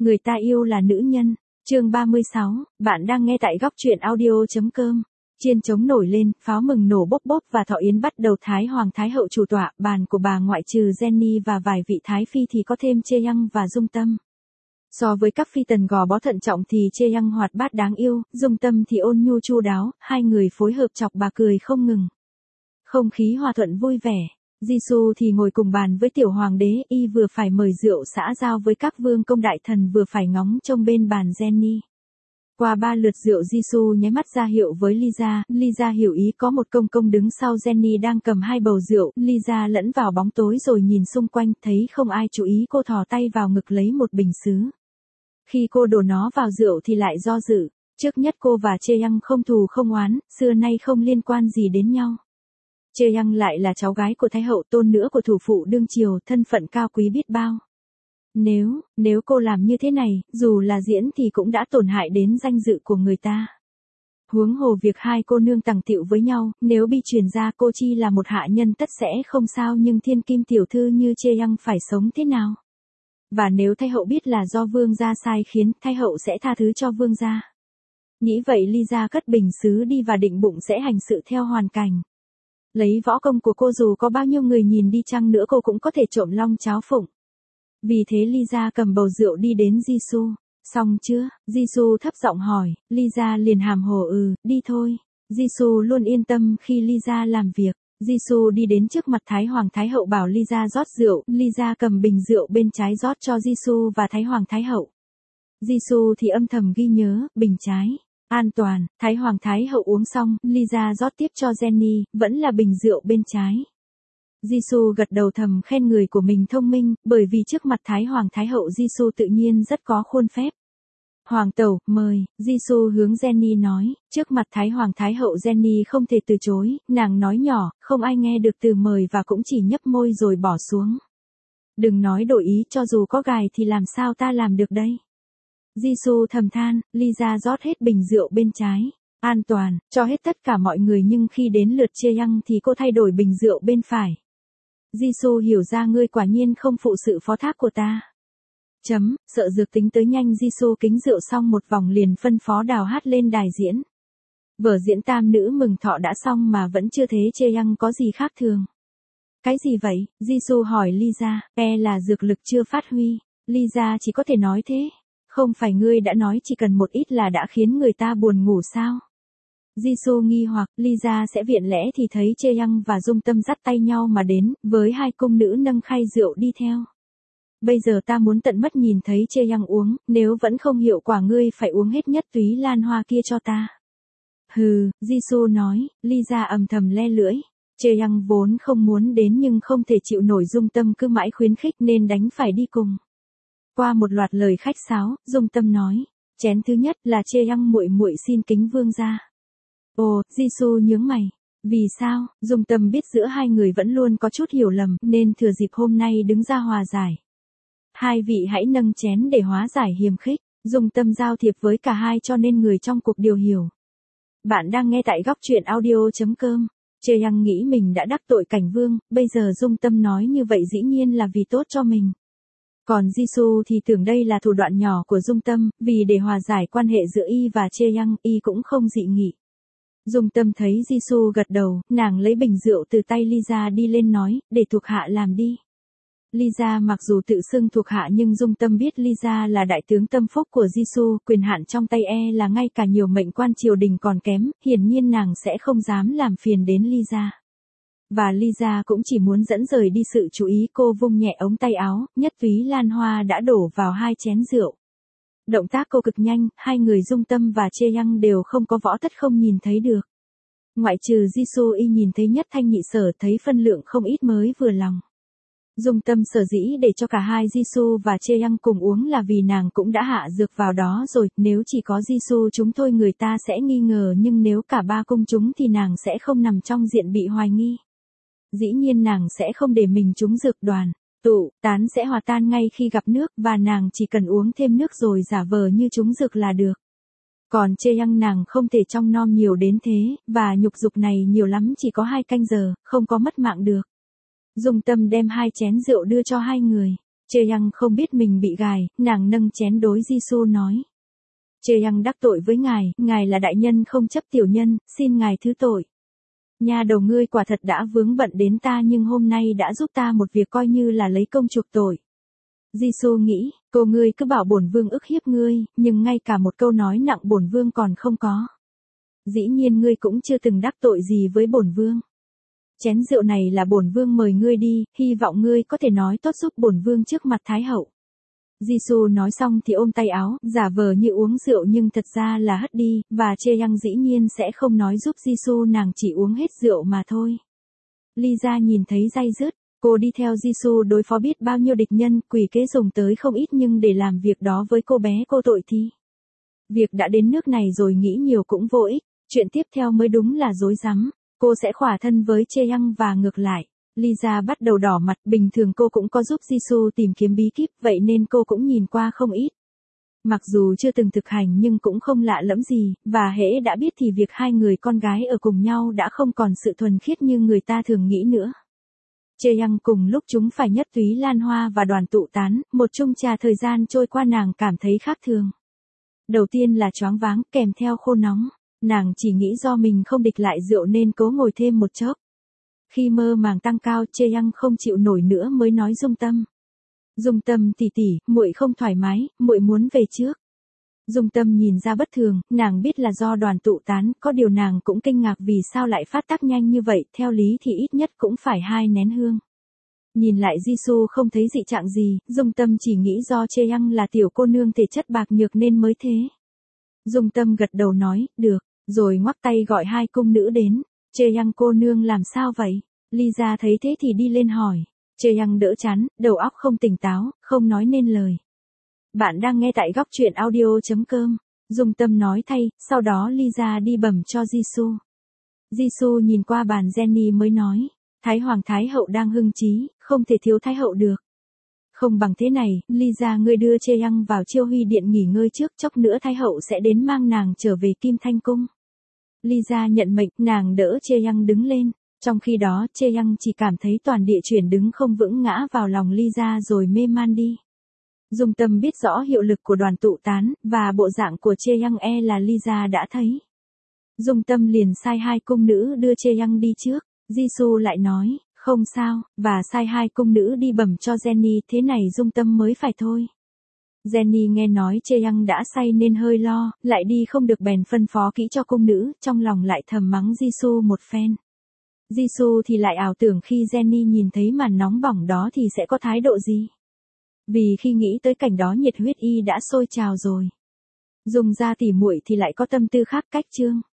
Người ta yêu là nữ nhân. Chương 36, bạn đang nghe tại góc truyện audio.com. Chiên trống nổi lên, pháo mừng nổ bốc bốc và thọ yến bắt đầu. Thái Hoàng Thái Hậu chủ tọa, bàn của bà ngoại trừ Jenny và vài vị Thái Phi thì có thêm Chê Yang và Dung Tâm. So với các phi tần gò bó thận trọng thì Chê Yang hoạt bát đáng yêu, Dung Tâm thì ôn nhu chu đáo, hai người phối hợp chọc bà cười không ngừng. Không khí hòa thuận vui vẻ. Jisoo thì ngồi cùng bàn với tiểu hoàng đế, y vừa phải mời rượu xã giao với các vương công đại thần vừa phải ngóng trông bên bàn Jenny. Qua 3 lượt rượu Jisoo nháy mắt ra hiệu với Lisa hiểu ý, có một công công đứng sau Jenny đang cầm 2 bầu rượu, Lisa lẫn vào bóng tối rồi nhìn xung quanh, thấy không ai chú ý cô thò tay vào ngực lấy một bình sứ. Khi cô đổ nó vào rượu thì lại do dự, trước nhất cô và Chê Yang không thù không oán, xưa nay không liên quan gì đến nhau. Chê Yang lại là cháu gái của Thái Hậu, tôn nữ của thủ phụ đương triều, thân phận cao quý biết bao. Nếu cô làm như thế này, dù là diễn thì cũng đã tổn hại đến danh dự của người ta. Huống hồ việc hai cô nương tằng tịu với nhau, nếu bị truyền ra cô chi là một hạ nhân tất sẽ không sao, nhưng thiên kim tiểu thư như Chê Yang phải sống thế nào? Và nếu Thái Hậu biết là do vương gia sai khiến, Thái Hậu sẽ tha thứ cho vương gia. Nghĩ vậy Lisa cất bình sứ đi và định bụng sẽ hành sự theo hoàn cảnh. Lấy võ công của cô dù có bao nhiêu người nhìn đi chăng nữa cô cũng có thể trộm long cháo phụng. Vì thế Lisa cầm bầu rượu đi đến Jisoo. Xong chưa? Jisoo thấp giọng hỏi, Lisa liền hàm hồ đi thôi. Jisoo luôn yên tâm khi Lisa làm việc. Jisoo đi đến trước mặt Thái Hoàng Thái Hậu bảo Lisa rót rượu, Lisa cầm bình rượu bên trái rót cho Jisoo và Thái Hoàng Thái Hậu. Jisoo thì âm thầm ghi nhớ, bình trái. An toàn. Thái Hoàng Thái Hậu uống xong, Lisa rót tiếp cho Jenny, vẫn là bình rượu bên trái. Jisoo gật đầu thầm khen người của mình thông minh, bởi vì trước mặt Thái Hoàng Thái Hậu Jisoo tự nhiên rất có khuôn phép. Hoàng tẩu, mời, Jisoo hướng Jenny nói, trước mặt Thái Hoàng Thái Hậu Jenny không thể từ chối, nàng nói nhỏ, không ai nghe được từ mời và cũng chỉ nhấp môi rồi bỏ xuống. Đừng nói đổi ý, cho dù có gài thì làm sao ta làm được đây? Jisoo thầm than, Lisa rót hết bình rượu bên trái. An toàn, cho hết tất cả mọi người, nhưng khi đến lượt Chê Yang thì cô thay đổi bình rượu bên phải. Jisoo hiểu ra ngươi quả nhiên không phụ sự phó thác của ta. Sợ dược tính tới nhanh. Jisoo kính rượu xong một vòng liền phân phó đào hát lên đài diễn. Vở diễn tam nữ mừng thọ đã xong mà vẫn chưa thấy Chê Yang có gì khác thường. Cái gì vậy? Jisoo hỏi Lisa, là dược lực chưa phát huy. Lisa chỉ có thể nói thế. Không phải ngươi đã nói chỉ cần một ít là đã khiến người ta buồn ngủ sao? Jisoo nghi hoặc, Lisa sẽ viện lẽ thì thấy Chê Yang và Dung Tâm dắt tay nhau mà đến, với hai cung nữ nâng khay rượu đi theo. Bây giờ ta muốn tận mắt nhìn thấy Chê Yang uống, nếu vẫn không hiệu quả ngươi phải uống hết nhất túy lan hoa kia cho ta. Hừ, Jisoo nói, Lisa âm thầm le lưỡi. Chê Yang vốn không muốn đến nhưng không thể chịu nổi Dung Tâm cứ mãi khuyến khích nên đành phải đi cùng. Qua một loạt lời khách sáo, Dung Tâm nói, chén thứ nhất là Chê Yang muội muội xin kính vương gia. Ồ, Jisoo nhướng mày. Vì sao? Dung Tâm biết giữa hai người vẫn luôn có chút hiểu lầm, nên thừa dịp hôm nay đứng ra hòa giải. Hai vị hãy nâng chén để hóa giải hiềm khích. Dung Tâm giao thiệp với cả hai cho nên người trong cuộc đều hiểu. Bạn đang nghe tại góc truyện audio.com. Chê Yang nghĩ mình đã đắc tội cảnh vương, bây giờ Dung Tâm nói như vậy dĩ nhiên là vì tốt cho mình. Còn Jisoo thì tưởng đây là thủ đoạn nhỏ của Dung Tâm, vì để hòa giải quan hệ giữa y và Chê Yang, y cũng không dị nghị. Dung Tâm thấy Jisoo gật đầu, nàng lấy bình rượu từ tay Lisa đi lên nói, để thuộc hạ làm đi. Lisa mặc dù tự xưng thuộc hạ nhưng Dung Tâm biết Lisa là đại tướng tâm phúc của Jisoo, quyền hạn trong tay là ngay cả nhiều mệnh quan triều đình còn kém, hiển nhiên nàng sẽ không dám làm phiền đến Lisa. Và Lisa cũng chỉ muốn dẫn rời đi sự chú ý, cô vung nhẹ ống tay áo, nhất túy lan hoa đã đổ vào 2 chén rượu. Động tác cô cực nhanh, hai người Dung Tâm và Chê Yang đều không có võ tất không nhìn thấy được. Ngoại trừ Jisoo y nhìn thấy nhất thanh nhị sở, thấy phân lượng không ít mới vừa lòng. Dung Tâm sở dĩ để cho cả hai Jisoo và Chê Yang cùng uống là vì nàng cũng đã hạ dược vào đó rồi, nếu chỉ có Jisoo chúng thôi người ta sẽ nghi ngờ, nhưng nếu cả ba cung chúng thì nàng sẽ không nằm trong diện bị hoài nghi. Dĩ nhiên nàng sẽ không để mình trúng dược, đoàn tụ tán sẽ hòa tan ngay khi gặp nước, và nàng chỉ cần uống thêm nước rồi giả vờ như trúng dược là được. Còn Chê Yang nàng không thể trông nom nhiều đến thế, và nhục dục này nhiều lắm chỉ có 2 canh giờ, không có mất mạng được. Dung Tâm đem 2 chén rượu đưa cho hai người. Chê Yang không biết mình bị gài, nàng nâng chén đối Jisoo nói. Chê Yang đắc tội với ngài là đại nhân không chấp tiểu nhân, xin ngài thứ tội. Nha đầu ngươi quả thật đã vướng bận đến ta nhưng hôm nay đã giúp ta một việc coi như là lấy công chuộc tội. Jisoo nghĩ, cô ngươi cứ bảo bổn vương ức hiếp ngươi, nhưng ngay cả một câu nói nặng bổn vương còn không có. Dĩ nhiên ngươi cũng chưa từng đắc tội gì với bổn vương. Chén rượu này là bổn vương mời ngươi đi, hy vọng ngươi có thể nói tốt giúp bổn vương trước mặt thái hậu. Jisoo nói xong thì ôm tay áo, giả vờ như uống rượu nhưng thật ra là hất đi, và Chê Yang dĩ nhiên sẽ không nói giúp Jisoo, nàng chỉ uống hết rượu mà thôi. Lisa nhìn thấy day dứt, cô đi theo Jisoo đối phó biết bao nhiêu địch nhân, quỷ kế dùng tới không ít nhưng để làm việc đó với cô bé cô tội thì. Việc đã đến nước này rồi nghĩ nhiều cũng vô ích, chuyện tiếp theo mới đúng là rối rắm, cô sẽ khỏa thân với Chê Yang và ngược lại. Lisa bắt đầu đỏ mặt, bình thường cô cũng có giúp Jisoo tìm kiếm bí kíp, vậy nên cô cũng nhìn qua không ít. Mặc dù chưa từng thực hành nhưng cũng không lạ lẫm gì, và hễ đã biết thì việc hai người con gái ở cùng nhau đã không còn sự thuần khiết như người ta thường nghĩ nữa. Chê Yang cùng lúc chúng phải nhất túy lan hoa và đoàn tụ tán, một chung trà thời gian trôi qua nàng cảm thấy khác thường. Đầu tiên là choáng váng kèm theo khô nóng, nàng chỉ nghĩ do mình không địch lại rượu nên cố ngồi thêm một chốc. Khi mơ màng tăng cao, Chê Yang không chịu nổi nữa mới nói Dung Tâm. Dung Tâm tỷ tỷ, muội không thoải mái, muội muốn về trước. Dung Tâm nhìn ra bất thường, nàng biết là do đoàn tụ tán, có điều nàng cũng kinh ngạc vì sao lại phát tác nhanh như vậy, theo lý thì ít nhất cũng phải 2 nén hương. Nhìn lại Jisoo không thấy dị trạng gì, Dung Tâm chỉ nghĩ do Chê Yang là tiểu cô nương thể chất bạc nhược nên mới thế. Dung Tâm gật đầu nói, được, rồi ngoắc tay gọi 2 cung nữ đến. Chê Yang cô nương làm sao vậy? Lisa thấy thế thì đi lên hỏi. Chê Yang đỡ chán, đầu óc không tỉnh táo, không nói nên lời. Bạn đang nghe tại góc truyện audio.com. Dung Tâm nói thay, sau đó Lisa đi bẩm cho Jisoo. Jisoo nhìn qua bàn Jenny mới nói. Thái Hoàng Thái Hậu đang hưng trí, không thể thiếu Thái Hậu được. Không bằng thế này, Lisa ngươi đưa Chê Yang vào Chiêu Huy Điện nghỉ ngơi trước, chốc nữa Thái Hậu sẽ đến mang nàng trở về Kim Thanh Cung. Lisa nhận mệnh, nàng đỡ Chê Yang đứng lên. Trong khi đó, Chê Yang chỉ cảm thấy toàn địa chuyển đứng không vững ngã vào lòng Lisa rồi mê man đi. Dung Tâm biết rõ hiệu lực của đoàn tụ tán, và bộ dạng của Chê Yang là Lisa đã thấy. Dung Tâm liền sai 2 cung nữ đưa Chê Yang đi trước. Jisoo lại nói, không sao, và sai 2 cung nữ đi bẩm cho Jenny, thế này Dung Tâm mới phải thôi. Jenny nghe nói Chê Yang đã say nên hơi lo, lại đi không được bèn phân phó kỹ cho cung nữ, trong lòng lại thầm mắng Jisoo một phen. Jisoo thì lại ảo tưởng khi Jenny nhìn thấy màn nóng bỏng đó thì sẽ có thái độ gì. Vì khi nghĩ tới cảnh đó nhiệt huyết y đã sôi trào rồi. Dùng ra tỉ muội thì lại có tâm tư khác cách chương.